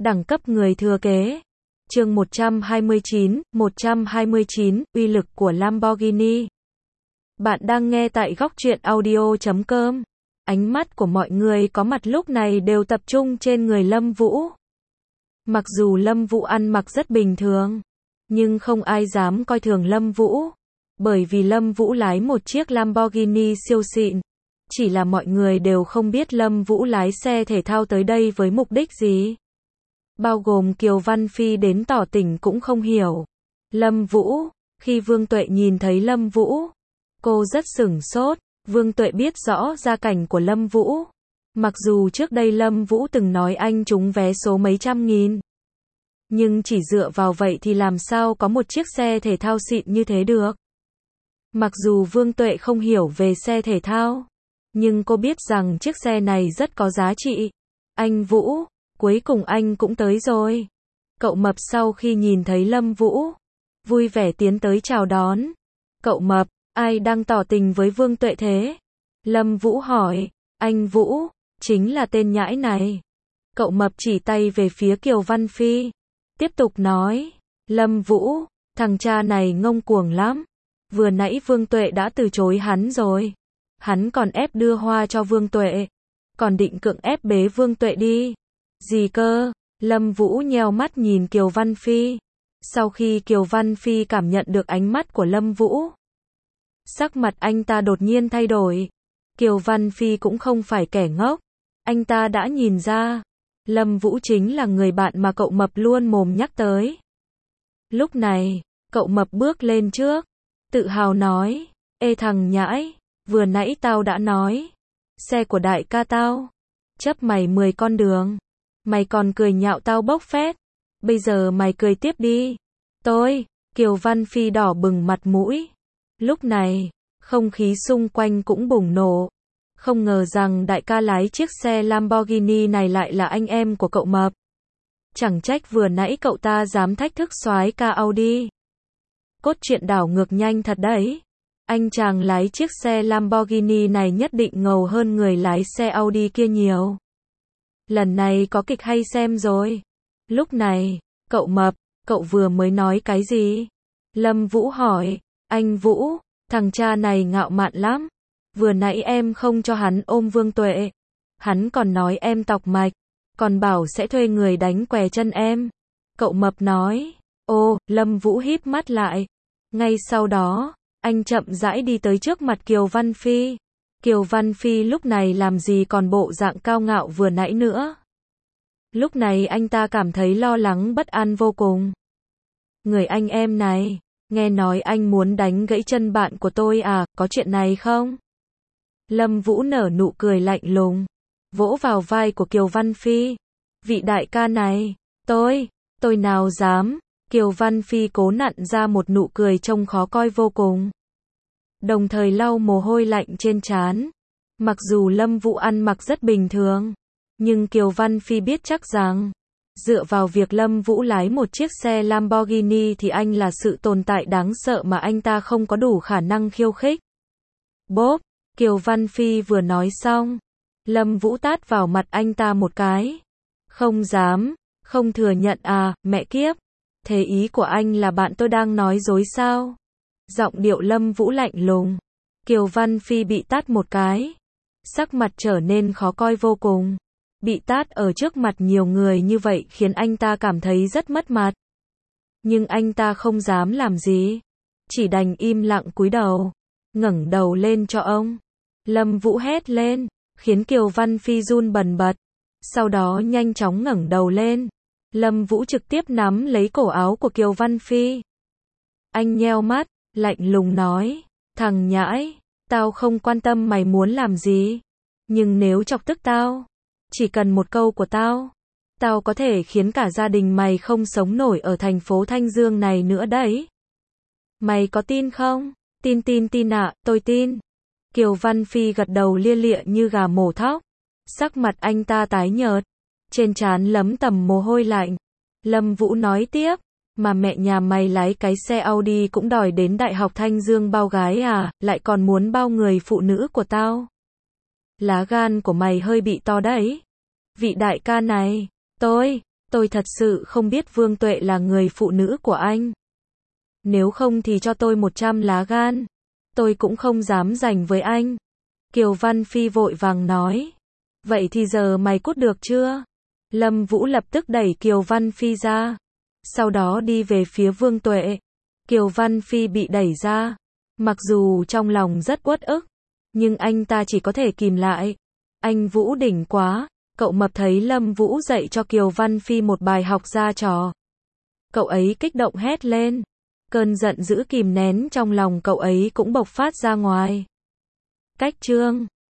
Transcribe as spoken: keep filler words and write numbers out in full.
Đẳng cấp người thừa kế. Chương một trăm hai mươi chín, một trăm hai mươi chín, uy lực của Lamborghini. Bạn đang nghe tại góc truyện audio chấm com. Ánh mắt của mọi người có mặt lúc này đều tập trung trên người Lâm Vũ. Mặc dù Lâm Vũ ăn mặc rất bình thường, nhưng không ai dám coi thường Lâm Vũ, bởi vì Lâm Vũ lái một chiếc Lamborghini siêu xịn. Chỉ là mọi người đều không biết Lâm Vũ lái xe thể thao tới đây với mục đích gì. Bao gồm Kiều Văn Phi đến tỏ tình cũng không hiểu. Lâm Vũ, khi Vương Tuệ nhìn thấy Lâm Vũ, cô rất sửng sốt. Vương Tuệ biết rõ gia cảnh của Lâm Vũ. Mặc dù trước đây Lâm Vũ từng nói anh trúng vé số mấy trăm nghìn, nhưng chỉ dựa vào vậy thì làm sao có một chiếc xe thể thao xịn như thế được. Mặc dù Vương Tuệ không hiểu về xe thể thao, nhưng cô biết rằng chiếc xe này rất có giá trị. Anh Vũ, cuối cùng anh cũng tới rồi. Cậu Mập sau khi nhìn thấy Lâm Vũ, vui vẻ tiến tới chào đón. Cậu Mập, ai đang tỏ tình với Vương Tuệ thế? Lâm Vũ hỏi. Anh Vũ, chính là tên nhãi này. Cậu Mập chỉ tay về phía Kiều Văn Phi, tiếp tục nói. Lâm Vũ, thằng cha này ngông cuồng lắm. Vừa nãy Vương Tuệ đã từ chối hắn rồi. Hắn còn ép đưa hoa cho Vương Tuệ, còn định cưỡng ép bế Vương Tuệ đi. Gì cơ? Lâm Vũ nheo mắt nhìn Kiều Văn Phi. Sau khi Kiều Văn Phi cảm nhận được ánh mắt của Lâm Vũ, sắc mặt anh ta đột nhiên thay đổi. Kiều Văn Phi cũng không phải kẻ ngốc. Anh ta đã nhìn ra, Lâm Vũ chính là người bạn mà cậu Mập luôn mồm nhắc tới. Lúc này, cậu Mập bước lên trước, tự hào nói. Ê thằng nhãi, vừa nãy tao đã nói, xe của đại ca tao, chấp mày mười con đường. Mày còn cười nhạo tao bốc phét. Bây giờ mày cười tiếp đi. Tôi, Kiều Văn Phi đỏ bừng mặt mũi. Lúc này, không khí xung quanh cũng bùng nổ. Không ngờ rằng đại ca lái chiếc xe Lamborghini này lại là anh em của cậu Mập. Chẳng trách vừa nãy cậu ta dám thách thức soái ca Audi. Cốt truyện đảo ngược nhanh thật đấy. Anh chàng lái chiếc xe Lamborghini này nhất định ngầu hơn người lái xe Audi kia nhiều. Lần này có kịch hay xem rồi. Lúc này, cậu Mập, cậu vừa mới nói cái gì? Lâm Vũ hỏi. Anh Vũ, thằng cha này ngạo mạn lắm. Vừa nãy em không cho hắn ôm Vương Tuệ, hắn còn nói em tọc mạch, còn bảo sẽ thuê người đánh què chân em. Cậu Mập nói. Ô, Lâm Vũ híp mắt lại. Ngay sau đó, anh chậm rãi đi tới trước mặt Kiều Văn Phi. Kiều Văn Phi lúc này làm gì còn bộ dạng cao ngạo vừa nãy nữa. Lúc này anh ta cảm thấy lo lắng bất an vô cùng. Người anh em này, nghe nói anh muốn đánh gãy chân bạn của tôi à, có chuyện này không? Lâm Vũ nở nụ cười lạnh lùng, vỗ vào vai của Kiều Văn Phi. Vị đại ca này, tôi, tôi nào dám. Kiều Văn Phi cố nặn ra một nụ cười trông khó coi vô cùng, đồng thời lau mồ hôi lạnh trên trán. Mặc dù Lâm Vũ ăn mặc rất bình thường, nhưng Kiều Văn Phi biết chắc rằng, dựa vào việc Lâm Vũ lái một chiếc xe Lamborghini thì anh là sự tồn tại đáng sợ mà anh ta không có đủ khả năng khiêu khích. Bốp, Kiều Văn Phi vừa nói xong, Lâm Vũ tát vào mặt anh ta một cái. Không dám, không thừa nhận à, mẹ kiếp. Thế ý của anh là bạn tôi đang nói dối sao? Giọng điệu Lâm Vũ lạnh lùng. Kiều Văn Phi bị tát một cái, sắc mặt trở nên khó coi vô cùng. Bị tát ở trước mặt nhiều người như vậy khiến anh ta cảm thấy rất mất mặt. Nhưng anh ta không dám làm gì, chỉ đành im lặng cúi đầu, ngẩng đầu lên cho ông. Lâm Vũ hét lên, khiến Kiều Văn Phi run bần bật. Sau đó nhanh chóng ngẩng đầu lên. Lâm Vũ trực tiếp nắm lấy cổ áo của Kiều Văn Phi. Anh nheo mắt, lạnh lùng nói. Thằng nhãi, tao không quan tâm mày muốn làm gì, nhưng nếu chọc tức tao, chỉ cần một câu của tao, tao có thể khiến cả gia đình mày không sống nổi ở thành phố Thanh Dương này nữa đấy. Mày có tin không? Tin tin tin ạ, à, tôi tin. Kiều Văn Phi gật đầu lia lịa như gà mổ thóc. Sắc mặt anh ta tái nhợt, trên trán lấm tầm mồ hôi lạnh. Lâm Vũ nói tiếp. Mà mẹ nhà mày lái cái xe Audi cũng đòi đến Đại học Thanh Dương bao gái à, lại còn muốn bao người phụ nữ của tao. Lá gan của mày hơi bị to đấy. Vị đại ca này, tôi, Tôi thật sự không biết Vương Tuệ là người phụ nữ của anh. Nếu không thì cho tôi một trăm lá gan. Tôi cũng không dám giành với anh. Kiều Văn Phi vội vàng nói. Vậy thì giờ mày cút được chưa? Lâm Vũ lập tức đẩy Kiều Văn Phi ra. Sau đó đi về phía Vương Tuệ. Kiều Văn Phi bị đẩy ra. Mặc dù trong lòng rất uất ức, nhưng anh ta chỉ có thể kìm lại. Anh Vũ đỉnh quá. Cậu mập thấy Lâm Vũ dạy cho Kiều Văn Phi một bài học ra trò. Cậu ấy kích động hét lên. Cơn giận dữ kìm nén trong lòng cậu ấy cũng bộc phát ra ngoài. Cách chương